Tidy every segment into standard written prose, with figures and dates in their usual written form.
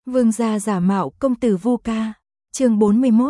Vương gia giả mạo công tử Vu Ca. Chương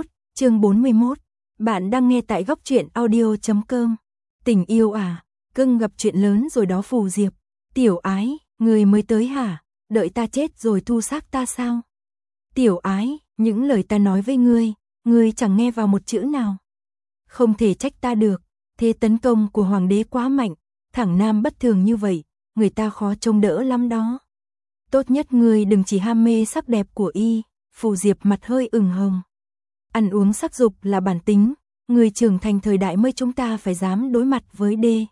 41. Bạn đang nghe tại góc truyện audio.com. Tình yêu à, cưng gặp chuyện lớn rồi đó Phù Diệp. Tiểu ái, người mới tới hả? Đợi ta chết rồi thu xác ta sao? Tiểu ái, những lời ta nói với ngươi chẳng nghe vào một chữ nào. Không thể trách ta được, thế tấn công của hoàng đế quá mạnh, thẳng nam bất thường như vậy, người ta khó trông đỡ lắm đó. Tốt nhất ngươi đừng chỉ ham mê sắc đẹp của y. Phù Diệp mặt hơi ửng hồng. Ăn uống sắc dục là bản tính, người trưởng thành thời đại mới chúng ta phải dám đối mặt với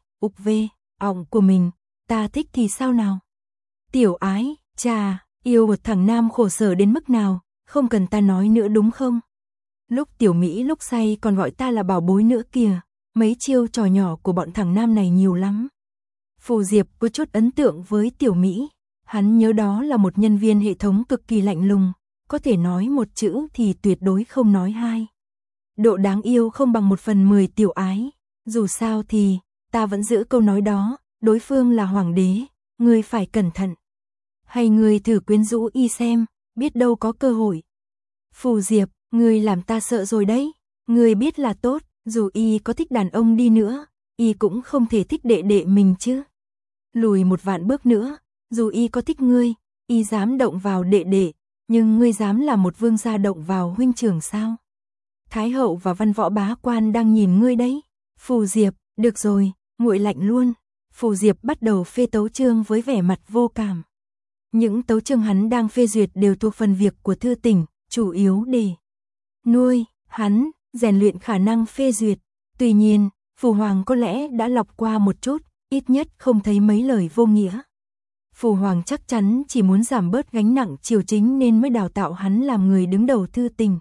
ọng của mình, ta thích thì sao nào? Tiểu ái, chà, yêu một thằng nam khổ sở đến mức nào, không cần ta nói nữa đúng không? Lúc tiểu Mỹ lúc say còn gọi ta là bảo bối nữa kìa, mấy chiêu trò nhỏ của bọn thằng nam này nhiều lắm. Phù Diệp có chút ấn tượng với tiểu Mỹ. Hắn nhớ đó là một nhân viên hệ thống cực kỳ lạnh lùng, có thể nói một chữ thì tuyệt đối không nói hai. Độ đáng yêu không bằng 1/10 tiểu ái, dù sao thì, ta vẫn giữ câu nói đó, đối phương là hoàng đế, ngươi phải cẩn thận. Hay ngươi thử quyến rũ y xem, biết đâu có cơ hội. Phù Diệp, ngươi làm ta sợ rồi đấy, ngươi biết là tốt, dù y có thích đàn ông đi nữa, y cũng không thể thích đệ đệ mình chứ. Lùi một vạn bước nữa. Dù y có thích ngươi, y dám động vào đệ đệ, nhưng ngươi dám là một vương gia động vào huynh trưởng sao? Thái hậu và văn võ bá quan đang nhìn ngươi đấy. Phù Diệp, được rồi, nguội lạnh luôn. Phù Diệp bắt đầu phê tấu chương với vẻ mặt vô cảm. Những tấu chương hắn đang phê duyệt đều thuộc phần việc của thư tỉnh, chủ yếu để nuôi hắn, rèn luyện khả năng phê duyệt. Tuy nhiên, Phù Hoàng có lẽ đã lọc qua một chút, ít nhất không thấy mấy lời vô nghĩa. Phù Hoàng chắc chắn chỉ muốn giảm bớt gánh nặng triều chính nên mới đào tạo hắn làm người đứng đầu thư tình.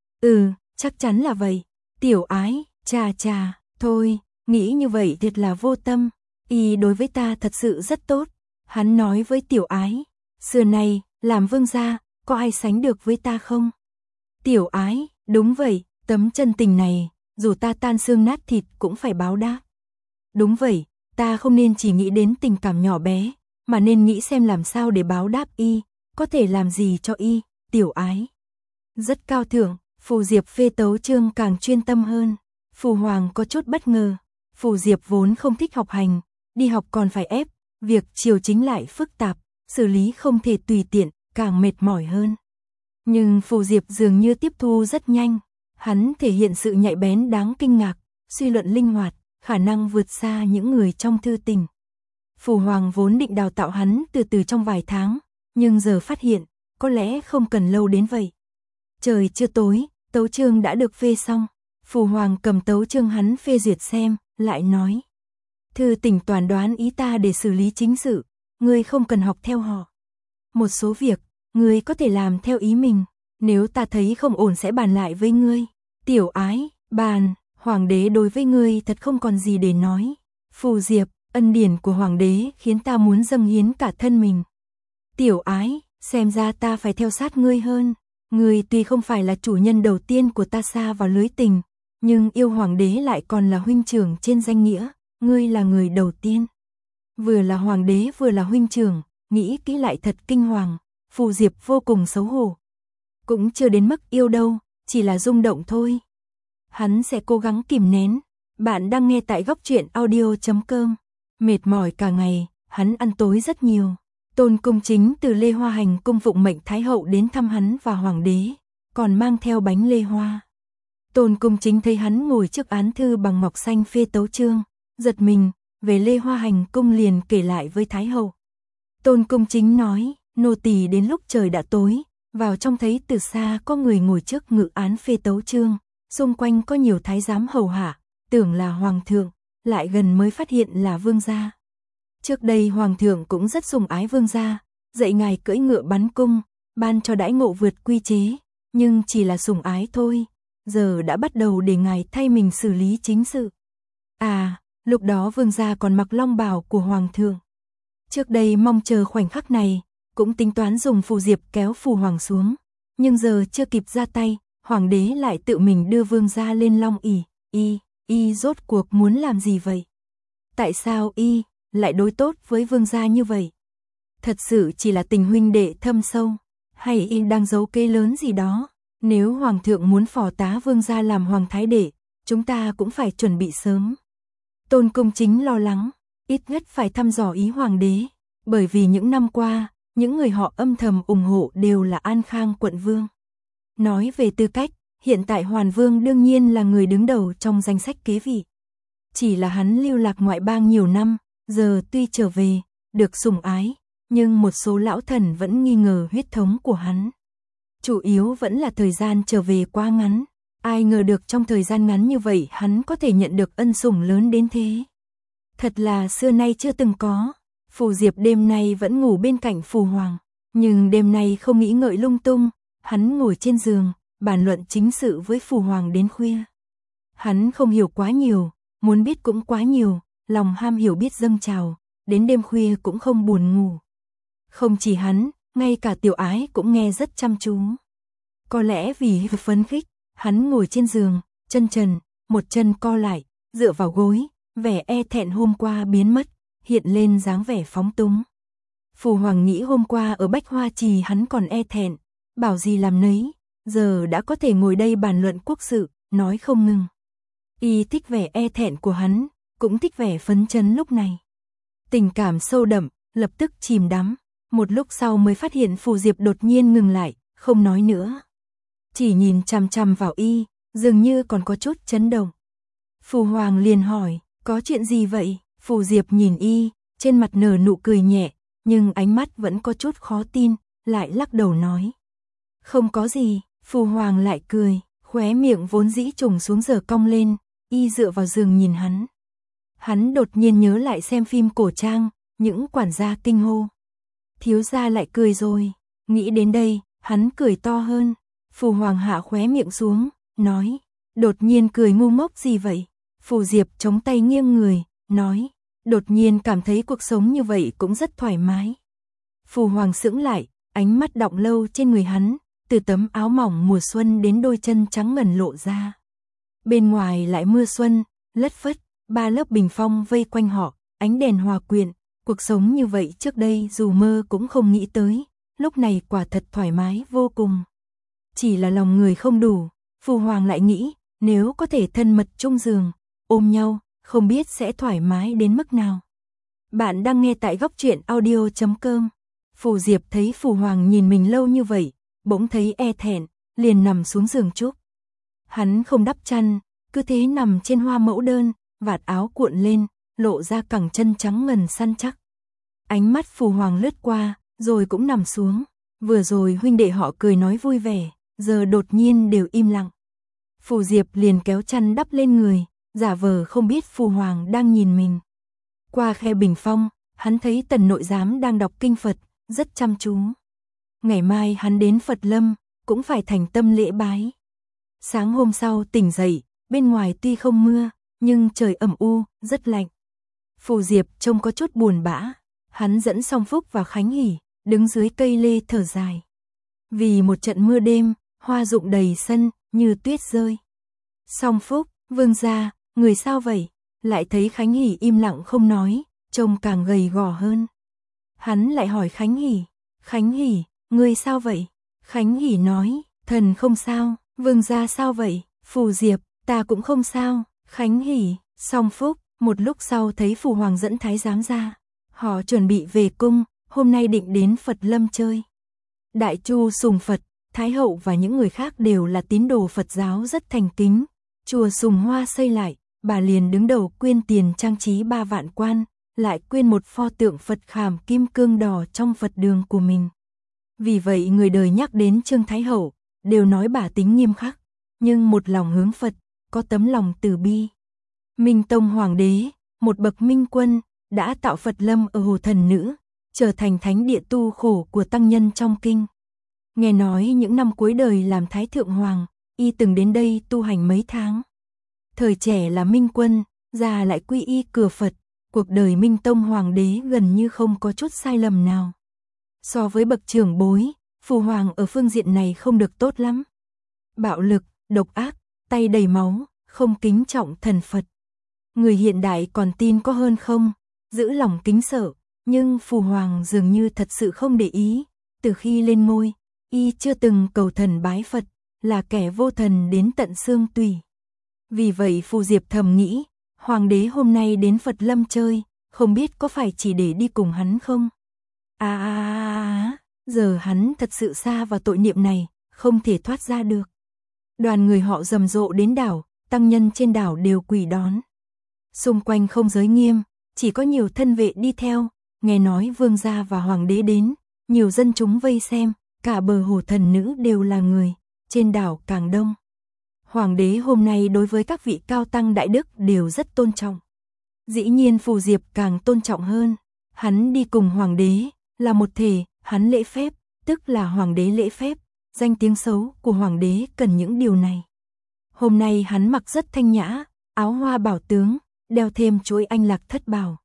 Chắc chắn là vậy. Tiểu ái, chà, thôi, nghĩ như vậy thật là vô tâm. Y đối với ta thật sự rất tốt. Hắn nói với tiểu ái, xưa nay, làm vương gia, có ai sánh được với ta không? Tiểu ái, đúng vậy, tấm chân tình này, dù ta tan xương nát thịt cũng phải báo đáp. Đúng vậy, ta không nên chỉ nghĩ đến tình cảm nhỏ bé, mà nên nghĩ xem làm sao để báo đáp y, có thể làm gì cho y, tiểu ái. Rất cao thượng, Phù Diệp phê tấu chương càng chuyên tâm hơn. Phù Hoàng có chút bất ngờ, Phù Diệp vốn không thích học hành, đi học còn phải ép, việc triều chính lại phức tạp, xử lý không thể tùy tiện, càng mệt mỏi hơn. Nhưng Phù Diệp dường như tiếp thu rất nhanh, hắn thể hiện sự nhạy bén đáng kinh ngạc, suy luận linh hoạt, khả năng vượt xa những người trong thư tình. Phù Hoàng vốn định đào tạo hắn từ từ trong vài tháng, nhưng giờ phát hiện, có lẽ không cần lâu đến vậy. Trời chưa tối, tấu chương đã được phê xong. Phù Hoàng cầm tấu chương hắn phê duyệt xem, lại nói. Thư tỉnh toàn đoán ý ta để xử lý chính sự, ngươi không cần học theo họ. Một số việc, ngươi có thể làm theo ý mình, nếu ta thấy không ổn sẽ bàn lại với ngươi. Tiểu ái, bàn, hoàng đế đối với ngươi thật không còn gì để nói. Phù Diệp, ân điển của hoàng đế khiến ta muốn dâng hiến cả thân mình. Tiểu ái, xem ra ta phải theo sát ngươi hơn. Ngươi tuy không phải là chủ nhân đầu tiên của ta sa vào lưới tình, nhưng yêu hoàng đế lại còn là huynh trưởng trên danh nghĩa, ngươi là người đầu tiên. Vừa là hoàng đế vừa là huynh trưởng, nghĩ kỹ lại thật kinh hoàng. Phù Diệp vô cùng xấu hổ. Cũng chưa đến mức yêu đâu, chỉ là rung động thôi. Hắn sẽ cố gắng kìm nén. Bạn đang nghe tại góc truyện audio.com. Mệt mỏi cả ngày, hắn ăn tối rất nhiều. Tôn Cung Chính từ Lê Hoa Hành cung phụng mệnh Thái hậu đến thăm hắn và hoàng đế, còn mang theo bánh lê hoa. Tôn Cung Chính thấy hắn ngồi trước án thư bằng ngọc xanh phê tấu chương, giật mình, về Lê Hoa Hành cung liền kể lại với Thái hậu. Tôn Cung Chính nói, nô tỳ đến lúc trời đã tối, vào trong thấy từ xa có người ngồi trước ngự án phê tấu chương, xung quanh có nhiều thái giám hầu hạ, tưởng là hoàng thượng, lại gần mới phát hiện là vương gia. Trước đây hoàng thượng cũng rất sủng ái vương gia, dạy ngài cưỡi ngựa bắn cung, ban cho đãi ngộ vượt quy chế, nhưng chỉ là sủng ái thôi, giờ đã bắt đầu để ngài thay mình xử lý chính sự. Lúc đó vương gia còn mặc long bào của hoàng thượng. Trước đây mong chờ khoảnh khắc này, cũng tính toán dùng Phù Diệp kéo Phù Hoàng xuống, nhưng giờ chưa kịp ra tay, hoàng đế lại tự mình đưa vương gia lên long ỷ. Y rốt cuộc muốn làm gì vậy? Tại sao y lại đối tốt với vương gia như vậy? Thật sự chỉ là tình huynh đệ thâm sâu, Hay y đang giấu kế lớn gì đó? Nếu Hoàng thượng muốn phò tá Vương gia làm Hoàng thái đệ, chúng ta cũng phải chuẩn bị sớm. Tôn Công Chính lo lắng, ít nhất phải thăm dò ý Hoàng đế, bởi vì những năm qua, những người họ âm thầm ủng hộ đều là An Khang quận vương. Nói về tư cách, hiện tại Hoàn Vương đương nhiên là người đứng đầu trong danh sách kế vị. Chỉ là hắn lưu lạc ngoại bang nhiều năm, giờ tuy trở về, được sủng ái, nhưng một số lão thần vẫn nghi ngờ huyết thống của hắn. Chủ yếu vẫn là thời gian trở về quá ngắn, ai ngờ được trong thời gian ngắn như vậy hắn có thể nhận được ân sủng lớn đến thế. Thật là xưa nay chưa từng có. Phù Diệp đêm nay vẫn ngủ bên cạnh Phù Hoàng, nhưng đêm nay không nghĩ ngợi lung tung, hắn ngồi trên giường, bàn luận chính sự với Phù Hoàng đến khuya. Hắn không hiểu quá nhiều, muốn biết cũng quá nhiều, lòng ham hiểu biết dâng trào, đến đêm khuya cũng không buồn ngủ. Không chỉ hắn, ngay cả Tiểu Ái cũng nghe rất chăm chú. Có lẽ vì phấn khích, hắn ngồi trên giường, chân trần, một chân co lại, dựa vào gối, vẻ e thẹn hôm qua biến mất, hiện lên dáng vẻ phóng túng. Phù Hoàng nghĩ hôm qua ở Bách Hoa Trì hắn còn e thẹn, bảo gì làm nấy, giờ đã có thể ngồi đây bàn luận quốc sự, nói không ngừng. Y thích vẻ e thẹn của hắn, cũng thích vẻ phấn chấn lúc này. Tình cảm sâu đậm, lập tức chìm đắm, một lúc sau mới phát hiện Phù Diệp đột nhiên ngừng lại, không nói nữa. Chỉ nhìn chằm chằm vào y, dường như còn có chút chấn động. Phù Hoàng liền hỏi, có chuyện gì vậy? Phù Diệp nhìn y, trên mặt nở nụ cười nhẹ, nhưng ánh mắt vẫn có chút khó tin, lại lắc đầu nói. Không có gì, Phù Hoàng lại cười, khóe miệng vốn dĩ trùng xuống giờ cong lên, y dựa vào giường nhìn hắn. Hắn đột nhiên nhớ lại xem phim cổ trang, những quản gia kinh hô. Thiếu gia lại cười rồi, nghĩ đến đây, hắn cười to hơn. Phù Hoàng hạ khóe miệng xuống, nói, đột nhiên cười ngu ngốc gì vậy? Phù Diệp chống tay nghiêng người, nói, đột nhiên cảm thấy cuộc sống như vậy cũng rất thoải mái. Phù Hoàng sững lại, ánh mắt đọng lâu trên người hắn, từ tấm áo mỏng mùa xuân đến đôi chân trắng ngần lộ ra. Bên ngoài lại mưa xuân, lất phất, ba lớp bình phong vây quanh họ, ánh đèn hòa quyện, cuộc sống như vậy trước đây dù mơ cũng không nghĩ tới, lúc này quả thật thoải mái vô cùng. Chỉ là lòng người không đủ, Phù Hoàng lại nghĩ, nếu có thể thân mật chung giường, ôm nhau, không biết sẽ thoải mái đến mức nào. Bạn đang nghe tại góc truyện audio.com. Phù Diệp thấy Phù Hoàng nhìn mình lâu như vậy, bỗng thấy e thẹn, liền nằm xuống giường chúc. Hắn không đắp chăn, cứ thế nằm trên hoa mẫu đơn, vạt áo cuộn lên, lộ ra cẳng chân trắng ngần săn chắc. Ánh mắt Phù Hoàng lướt qua, rồi cũng nằm xuống. Vừa rồi huynh đệ họ cười nói vui vẻ, giờ đột nhiên đều im lặng. Phù Diệp liền kéo chăn đắp lên người, giả vờ không biết Phù Hoàng đang nhìn mình. Qua khe bình phong, hắn thấy Tần Nội Giám đang đọc kinh Phật, rất chăm chú. Ngày mai hắn đến Phật Lâm, cũng phải thành tâm lễ bái. Sáng hôm sau tỉnh dậy, bên ngoài tuy không mưa, nhưng trời ẩm u, rất lạnh. Phù Diệp trông có chút buồn bã, hắn dẫn Song Phúc và Khánh Hỷ, đứng dưới cây lê thở dài. Vì một trận mưa đêm, hoa rụng đầy sân, như tuyết rơi. Song Phúc, Vương gia, người sao vậy? Lại thấy Khánh Hỷ im lặng không nói, trông càng gầy gò hơn. Hắn lại hỏi Khánh Hỷ, ngươi sao vậy? Khánh Hỷ nói, thần không sao. Vương gia sao vậy? Phù Diệp, ta cũng không sao. Khánh Hỷ, Song Phúc, một lúc sau thấy Phù Hoàng dẫn thái giám ra. Họ chuẩn bị về cung, hôm nay định đến Phật Lâm chơi. Đại Chu sùng Phật, Thái hậu và những người khác đều là tín đồ Phật giáo rất thành kính. Chùa Sùng Hoa xây lại, bà liền đứng đầu quyên tiền trang trí 3 vạn quan, lại quyên một pho tượng Phật khảm kim cương đỏ trong Phật đường của mình. Vì vậy người đời nhắc đến Trương Thái hậu, đều nói bà tính nghiêm khắc, nhưng một lòng hướng Phật, có tấm lòng từ bi. Minh Tông Hoàng đế, một bậc minh quân, đã tạo Phật Lâm ở Hồ Thần Nữ, trở thành thánh địa tu khổ của tăng nhân trong kinh. Nghe nói những năm cuối đời làm Thái Thượng Hoàng, y từng đến đây tu hành mấy tháng. Thời trẻ là minh quân, già lại quy y cửa Phật, cuộc đời Minh Tông Hoàng đế gần như không có chút sai lầm nào. So với bậc trưởng bối, Phù Hoàng ở phương diện này không được tốt lắm. Bạo lực, độc ác, tay đầy máu, không kính trọng thần Phật. Người hiện đại còn tin có hơn không, giữ lòng kính sợ, nhưng Phù Hoàng dường như thật sự không để ý. Từ khi lên ngôi, y chưa từng cầu thần bái Phật, là kẻ vô thần đến tận xương tủy. Vì vậy Phù Diệp thầm nghĩ, hoàng đế hôm nay đến Phật Lâm chơi, không biết có phải chỉ để đi cùng hắn không? Giờ hắn thật sự sa vào tội niệm này, không thể thoát ra được. Đoàn người họ rầm rộ đến đảo, tăng nhân trên đảo đều quỳ đón. Xung quanh không giới nghiêm, chỉ có nhiều thân vệ đi theo, nghe nói vương gia và hoàng đế đến, nhiều dân chúng vây xem, cả bờ hồ thần nữ đều là người, trên đảo càng đông. Hoàng đế hôm nay đối với các vị cao tăng đại đức đều rất tôn trọng. Dĩ nhiên Phù Diệp càng tôn trọng hơn, hắn đi cùng hoàng đế, là một thể, hắn lễ phép, tức là hoàng đế lễ phép, danh tiếng xấu của hoàng đế cần những điều này. Hôm nay hắn mặc rất thanh nhã, áo hoa bảo tướng, đeo thêm chuỗi anh lạc thất bảo.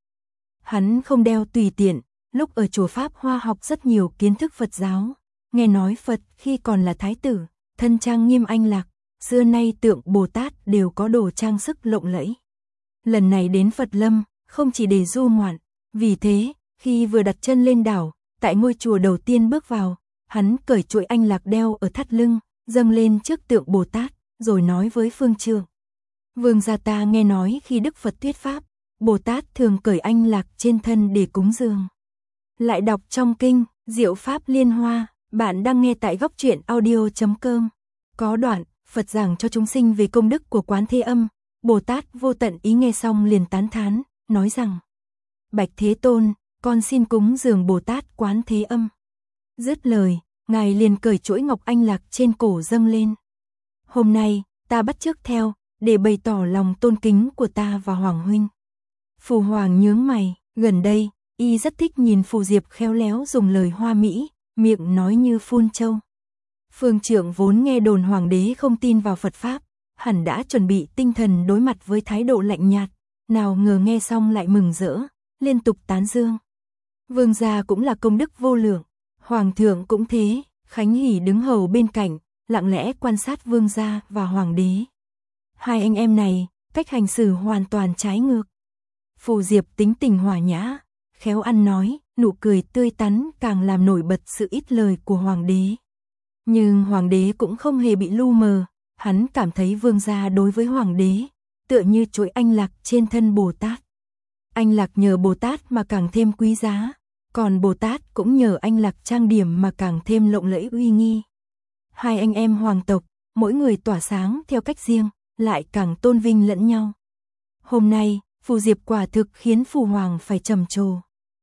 Hắn không đeo tùy tiện, lúc ở chùa Pháp Hoa học rất nhiều kiến thức Phật giáo, nghe nói Phật khi còn là thái tử, thân trang nghiêm anh lạc, xưa nay tượng Bồ Tát đều có đồ trang sức lộng lẫy. Lần này đến Phật Lâm, không chỉ để du ngoạn, vì thế, khi vừa đặt chân lên đảo, tại ngôi chùa đầu tiên bước vào, hắn cởi chuỗi anh lạc đeo ở thắt lưng, dâng lên trước tượng Bồ Tát, rồi nói với phương trượng. Vương gia ta nghe nói khi Đức Phật thuyết pháp, Bồ Tát thường cởi anh lạc trên thân để cúng dường. Lại đọc trong kinh, Diệu Pháp Liên Hoa, bạn đang nghe tại góc truyện audio.com. Có đoạn, Phật giảng cho chúng sinh về công đức của Quán Thế Âm, Bồ Tát Vô Tận Ý nghe xong liền tán thán, nói rằng: Bạch Thế Tôn, con xin cúng dường Bồ Tát Quán Thế Âm. Dứt lời, ngài liền cởi chuỗi ngọc anh lạc trên cổ dâng lên. Hôm nay, ta bắt chước theo, để bày tỏ lòng tôn kính của ta và Hoàng huynh. Phù Hoàng nhướng mày, gần đây, y rất thích nhìn Phù Diệp khéo léo dùng lời hoa mỹ, miệng nói như phun châu. Phương trượng vốn nghe đồn hoàng đế không tin vào Phật Pháp, hẳn đã chuẩn bị tinh thần đối mặt với thái độ lạnh nhạt, nào ngờ nghe xong lại mừng rỡ, liên tục tán dương. Vương gia cũng là công đức vô lượng, hoàng thượng cũng thế, Khánh Hỷ đứng hầu bên cạnh, lặng lẽ quan sát vương gia và hoàng đế. Hai anh em này, cách hành xử hoàn toàn trái ngược. Phù Diệp tính tình hòa nhã, khéo ăn nói, nụ cười tươi tắn càng làm nổi bật sự ít lời của hoàng đế. Nhưng hoàng đế cũng không hề bị lu mờ, hắn cảm thấy vương gia đối với hoàng đế, tựa như chuỗi anh lạc trên thân Bồ Tát. Anh lạc nhờ Bồ Tát mà càng thêm quý giá, còn Bồ Tát cũng nhờ anh lạc trang điểm mà càng thêm lộng lẫy uy nghi. Hai anh em hoàng tộc, mỗi người tỏa sáng theo cách riêng, lại càng tôn vinh lẫn nhau. Hôm nay, Phù Diệp quả thực khiến Phù Hoàng phải trầm trồ.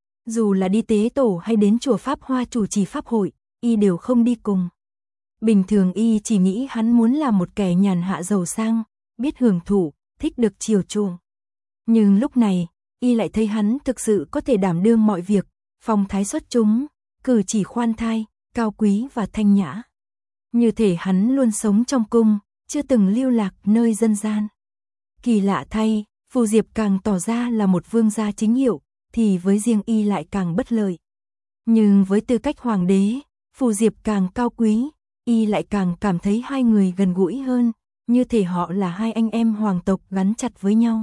Dù là đi tế tổ hay đến chùa Pháp Hoa chủ trì pháp hội, y đều không đi cùng. Bình thường y chỉ nghĩ hắn muốn là một kẻ nhàn hạ giàu sang, biết hưởng thụ, thích được chiều chuộng. Nhưng lúc này, y lại thấy hắn thực sự có thể đảm đương mọi việc, phong thái xuất chúng, cử chỉ khoan thai, cao quý và thanh nhã. Như thể hắn luôn sống trong cung, chưa từng lưu lạc nơi dân gian. Kỳ lạ thay, Phù Diệp càng tỏ ra là một vương gia chính hiệu, thì với riêng y lại càng bất lợi. Nhưng với tư cách hoàng đế, Phù Diệp càng cao quý, y lại càng cảm thấy hai người gần gũi hơn, như thể họ là hai anh em hoàng tộc gắn chặt với nhau.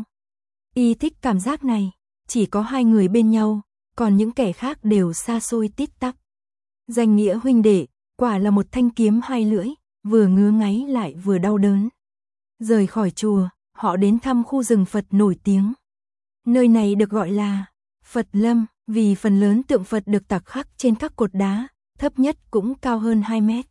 Y thích cảm giác này, chỉ có hai người bên nhau, còn những kẻ khác đều xa xôi tít tắc. Danh nghĩa huynh đệ, quả là một thanh kiếm hai lưỡi, vừa ngứa ngáy lại vừa đau đớn. Rời khỏi chùa, họ đến thăm khu rừng Phật nổi tiếng. Nơi này được gọi là Phật Lâm, vì phần lớn tượng Phật được tạc khắc trên các cột đá, thấp nhất cũng cao hơn 2 mét.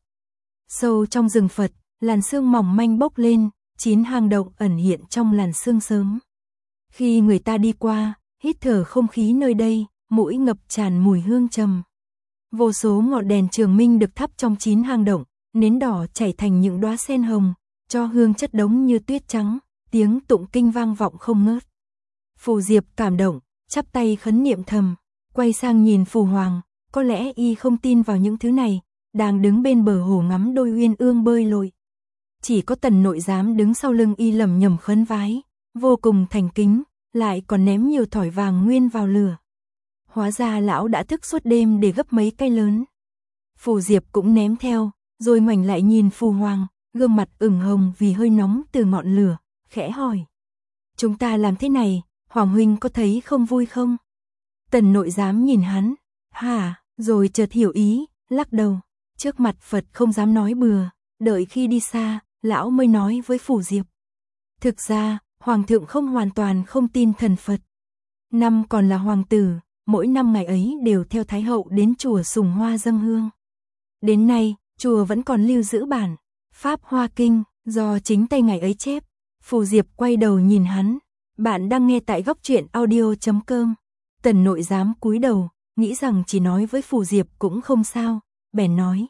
Sâu trong rừng Phật, làn sương mỏng manh bốc lên, 9 hang động ẩn hiện trong làn sương sớm. Khi người ta đi qua, hít thở không khí nơi đây, mũi ngập tràn mùi hương trầm. Vô số ngọn đèn trường minh được thắp trong 9 hang động, nến đỏ chảy thành những đóa sen hồng, cho hương chất đống như tuyết trắng, tiếng tụng kinh vang vọng không ngớt. Phù Diệp cảm động, chắp tay khấn niệm thầm, quay sang nhìn Phù Hoàng, có lẽ y không tin vào những thứ này, đang đứng bên bờ hồ ngắm đôi uyên ương bơi lội. Chỉ có Tần Nội Giám đứng sau lưng y lẩm nhẩm khấn vái, vô cùng thành kính, lại còn ném nhiều thỏi vàng nguyên vào lửa. Hóa ra lão đã thức suốt đêm để gấp mấy cây lớn. Phù Diệp cũng ném theo, rồi ngoảnh lại nhìn Phù Hoàng, gương mặt ửng hồng vì hơi nóng từ ngọn lửa, khẽ hỏi: "Chúng ta làm thế này, Hoàng huynh có thấy không vui không?" Tần Nội Giám nhìn hắn, hả, rồi chợt hiểu ý, lắc đầu. Trước mặt Phật không dám nói bừa, đợi khi đi xa, lão mới nói với Phù Diệp. Thực ra, Hoàng thượng không hoàn toàn không tin thần Phật. Năm còn là hoàng tử, mỗi năm ngày ấy đều theo Thái hậu đến chùa Sùng Hoa dâng hương. Đến nay, chùa vẫn còn lưu giữ bản Pháp Hoa Kinh, do chính tay ngày ấy chép. Phù Diệp quay đầu nhìn hắn. Bạn đang nghe tại góc truyện audio.com. Tần nội giám cúi đầu, nghĩ rằng chỉ nói với Phù Diệp cũng không sao, bèn nói.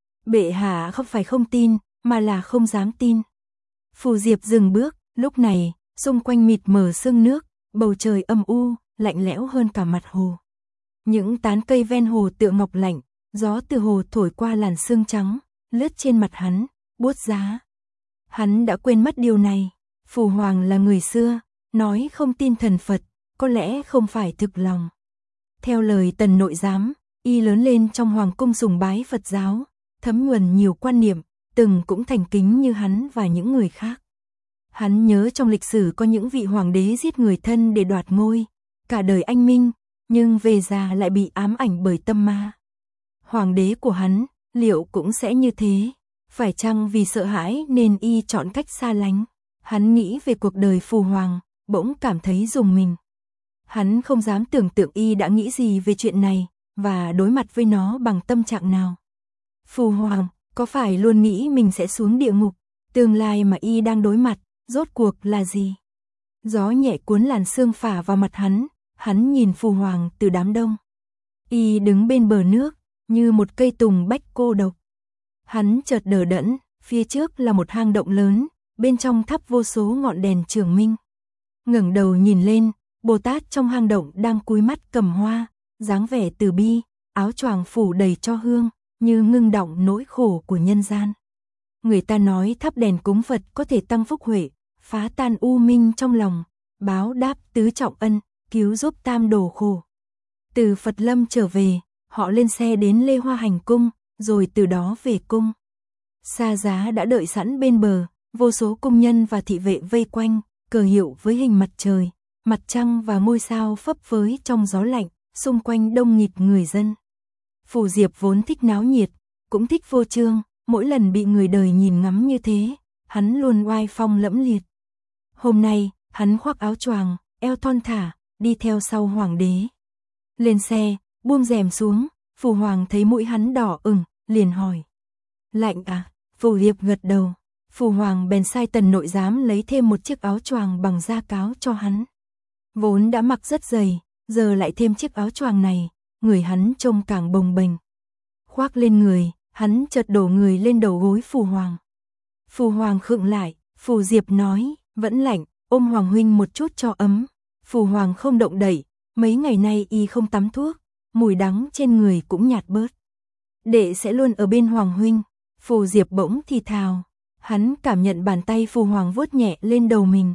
Bệ hạ không phải không tin, mà là không dám tin. Phù Diệp dừng bước, lúc này, xung quanh mịt mờ sương nước, bầu trời âm u, lạnh lẽo hơn cả mặt hồ. Những tán cây ven hồ tựa ngọc lạnh, gió từ hồ thổi qua làn sương trắng, lướt trên mặt hắn, buốt giá. Hắn đã quên mất điều này. Phù Hoàng là người xưa, nói không tin thần Phật, có lẽ không phải thực lòng. Theo lời Tần nội giám, y lớn lên trong hoàng cung sùng bái Phật giáo, thấm nhuần nhiều quan niệm, từng cũng thành kính như hắn và những người khác. Hắn nhớ trong lịch sử có những vị hoàng đế giết người thân để đoạt ngôi, cả đời anh minh, nhưng về già lại bị ám ảnh bởi tâm ma. Hoàng đế của hắn, liệu cũng sẽ như thế? Phải chăng vì sợ hãi nên y chọn cách xa lánh? Hắn nghĩ về cuộc đời Phù Hoàng, bỗng cảm thấy rùng mình. Hắn không dám tưởng tượng y đã nghĩ gì về chuyện này, và đối mặt với nó bằng tâm trạng nào. Phù Hoàng, có phải luôn nghĩ mình sẽ xuống địa ngục? Tương lai mà y đang đối mặt, rốt cuộc là gì? Gió nhẹ cuốn làn sương phả vào mặt hắn nhìn Phù Hoàng từ đám đông. Y đứng bên bờ nước, như một cây tùng bách cô độc. Hắn chợt đờ đẫn, phía trước là một hang động lớn, bên trong thắp vô số ngọn đèn trường minh. Ngẩng đầu nhìn lên, Bồ Tát trong hang động đang cúi mắt cầm hoa, dáng vẻ từ bi, áo choàng phủ đầy cho hương, như ngưng đọng nỗi khổ của nhân gian. Người ta nói thắp đèn cúng Phật có thể tăng phúc huệ, phá tan u minh trong lòng, báo đáp tứ trọng ân, cứu giúp tam đồ khổ. Từ Phật Lâm trở về, họ lên xe đến Lê Hoa Hành cung, rồi từ đó về cung. Xa giá đã đợi sẵn bên bờ, vô số cung nhân và thị vệ vây quanh, cờ hiệu với hình mặt trời, mặt trăng và ngôi sao phấp phới trong gió lạnh, xung quanh đông nghịt người dân. Phù Diệp vốn thích náo nhiệt, cũng thích phô trương, mỗi lần bị người đời nhìn ngắm như thế, hắn luôn oai phong lẫm liệt. Hôm nay, hắn khoác áo choàng, eo thon thả, đi theo sau hoàng đế. Lên xe, buông rèm xuống, Phù Hoàng thấy mũi hắn đỏ ửng, liền hỏi. Lạnh à? Phù Diệp gật đầu. Phù Hoàng bèn sai Tần nội giám lấy thêm một chiếc áo choàng bằng da cáo cho hắn. Vốn đã mặc rất dày, giờ lại thêm chiếc áo choàng này, người hắn trông càng bồng bềnh. Khoác lên người, hắn chợt đổ người lên đầu gối Phù Hoàng. Phù Hoàng khựng lại, Phù Diệp nói, vẫn lạnh, ôm Hoàng huynh một chút cho ấm. Phù Hoàng không động đậy, mấy ngày nay y không tắm thuốc, mùi đắng trên người cũng nhạt bớt. Đệ sẽ luôn ở bên Hoàng huynh. Phù Diệp bỗng thì thào, hắn cảm nhận bàn tay Phù Hoàng vuốt nhẹ lên đầu mình.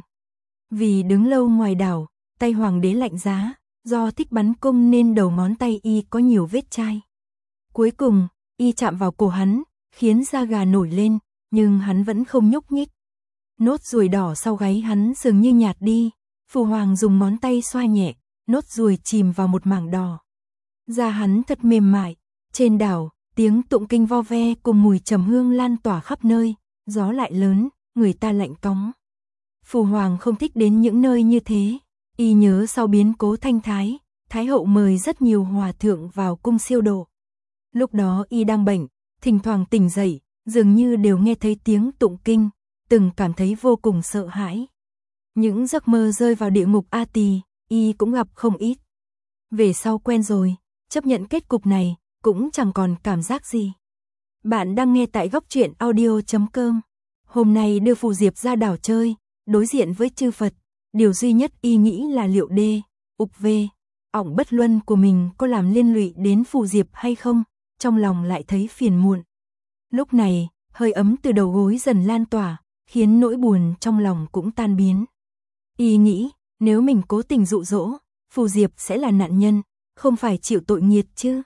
Vì đứng lâu ngoài đảo, tay hoàng đế lạnh giá, do thích bắn cung nên đầu ngón tay y có nhiều vết chai. Cuối cùng, y chạm vào cổ hắn, khiến da gà nổi lên, nhưng hắn vẫn không nhúc nhích. Nốt ruồi đỏ sau gáy hắn dường như nhạt đi, Phù Hoàng dùng ngón tay xoa nhẹ, nốt ruồi chìm vào một mảng đỏ. Da hắn thật mềm mại, trên đảo, tiếng tụng kinh vo ve cùng mùi trầm hương lan tỏa khắp nơi, gió lại lớn, người ta lạnh cóng. Phù Hoàng không thích đến những nơi như thế, y nhớ sau biến cố Thanh Thái, Thái hậu mời rất nhiều hòa thượng vào cung siêu độ. Lúc đó y đang bệnh, thỉnh thoảng tỉnh dậy, dường như đều nghe thấy tiếng tụng kinh, từng cảm thấy vô cùng sợ hãi. Những giấc mơ rơi vào địa ngục A Tỳ, y cũng gặp không ít. Về sau quen rồi, chấp nhận kết cục này, cũng chẳng còn cảm giác gì. Bạn đang nghe tại góc truyện audio.com. Hôm nay đưa Phù Diệp ra đảo chơi, đối diện với chư Phật, điều duy nhất y nghĩ là liệu đê, ục vê, ỏng bất luân của mình có làm liên lụy đến Phù Diệp hay không, trong lòng lại thấy phiền muộn. Lúc này, hơi ấm từ đầu gối dần lan tỏa, khiến nỗi buồn trong lòng cũng tan biến. Y nghĩ, nếu mình cố tình dụ dỗ, Phù Diệp sẽ là nạn nhân, không phải chịu tội nghiệt chứ.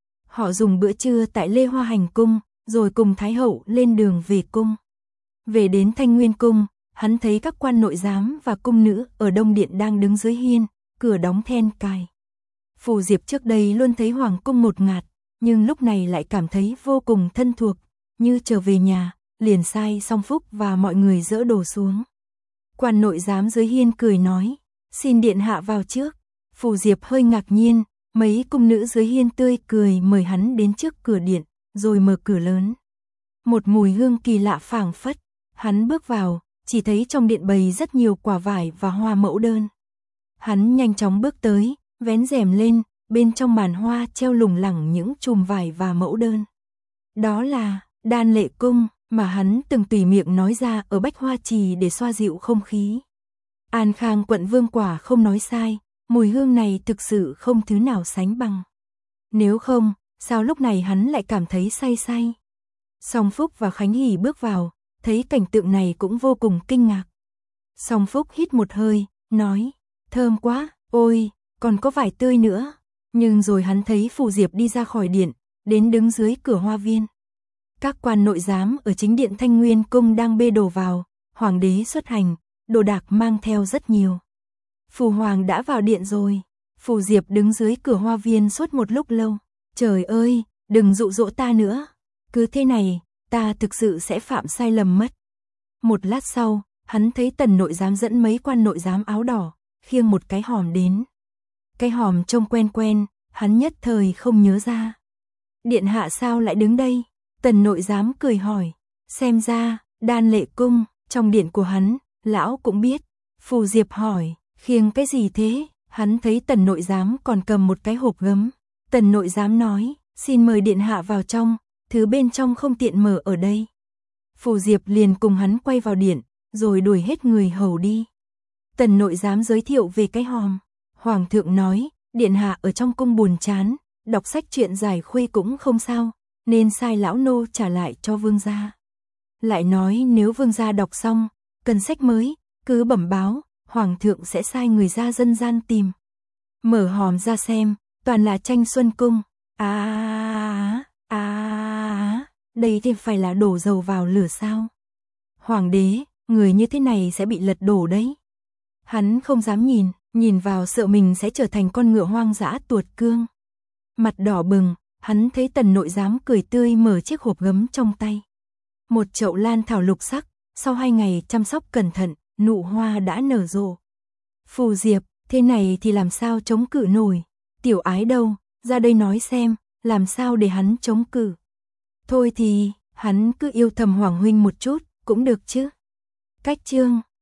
Họ dùng bữa trưa tại Lê Hoa Hành cung, rồi cùng Thái hậu lên đường về cung. Về đến Thanh Nguyên cung, hắn thấy các quan nội giám và cung nữ ở Đông Điện đang đứng dưới hiên, cửa đóng then cài. Phù Diệp trước đây luôn thấy hoàng cung ngột ngạt, nhưng lúc này lại cảm thấy vô cùng thân thuộc, như trở về nhà, liền sai Song Phúc và mọi người dỡ đồ xuống. Quan nội giám dưới hiên cười nói, xin điện hạ vào trước. Phù Diệp hơi ngạc nhiên, mấy cung nữ dưới hiên tươi cười mời hắn đến trước cửa điện, rồi mở cửa lớn. Một mùi hương kỳ lạ phảng phất, hắn bước vào, chỉ thấy trong điện bày rất nhiều quả vải và hoa mẫu đơn. Hắn nhanh chóng bước tới, vén rèm lên, bên trong màn hoa treo lủng lẳng những chùm vải và mẫu đơn. Đó là Đan Lệ Cung mà hắn từng tùy miệng nói ra ở Bách Hoa Trì để xoa dịu không khí. An Khang quận vương quả không nói sai, mùi hương này thực sự không thứ nào sánh bằng. Nếu không, sao lúc này hắn lại cảm thấy say say. Song Phúc và Khánh Hỷ bước vào, thấy cảnh tượng này cũng vô cùng kinh ngạc. Song Phúc hít một hơi, nói, thơm quá, ôi, còn có vải tươi nữa. Nhưng rồi hắn thấy Phù Diệp đi ra khỏi điện, đến đứng dưới cửa hoa viên. Các quan nội giám ở chính điện Thanh Nguyên Cung đang bê đồ vào, hoàng đế xuất hành, đồ đạc mang theo rất nhiều. Phù hoàng đã vào điện rồi. Phù Diệp đứng dưới cửa hoa viên suốt một lúc lâu. Trời ơi, đừng dụ dỗ ta nữa. Cứ thế này, ta thực sự sẽ phạm sai lầm mất. Một lát sau, hắn thấy Tần nội giám dẫn mấy quan nội giám áo đỏ, khiêng một cái hòm đến. Cái hòm trông quen quen, hắn nhất thời không nhớ ra. Điện hạ sao lại đứng đây? Tần nội giám cười hỏi. Xem ra, Đan Lệ Cung, trong điện của hắn, lão cũng biết. Phù Diệp hỏi, khiêng cái gì thế? Hắn thấy Tần nội giám còn cầm một cái hộp gấm. Tần nội giám nói, xin mời điện hạ vào trong, thứ bên trong không tiện mở ở đây. Phù Diệp liền cùng hắn quay vào điện, rồi đuổi hết người hầu đi. Tần nội giám giới thiệu về cái hòm. Hoàng thượng nói, điện hạ ở trong cung buồn chán, đọc sách truyện giải khuây cũng không sao, nên sai lão nô trả lại cho vương gia. Lại nói nếu vương gia đọc xong, cần sách mới, cứ bẩm báo, hoàng thượng sẽ sai người ra dân gian tìm. Mở hòm ra xem, toàn là tranh Xuân Cung. Đây thì phải là đổ dầu vào lửa sao? Hoàng đế, người như thế này sẽ bị lật đổ đấy. Hắn không dám nhìn vào sợ mình sẽ trở thành con ngựa hoang dã tuột cương. Mặt đỏ bừng, hắn thấy Tần nội giám cười tươi mở chiếc hộp gấm trong tay. Một chậu lan thảo lục sắc, sau 2 ngày chăm sóc cẩn thận, nụ hoa đã nở rộ. Phù Diệp, thế này thì làm sao chống cự nổi? Tiểu ái đâu, ra đây nói xem, làm sao để hắn chống cự? Thôi thì, hắn cứ yêu thầm Hoàng huynh một chút, cũng được chứ. Cách chương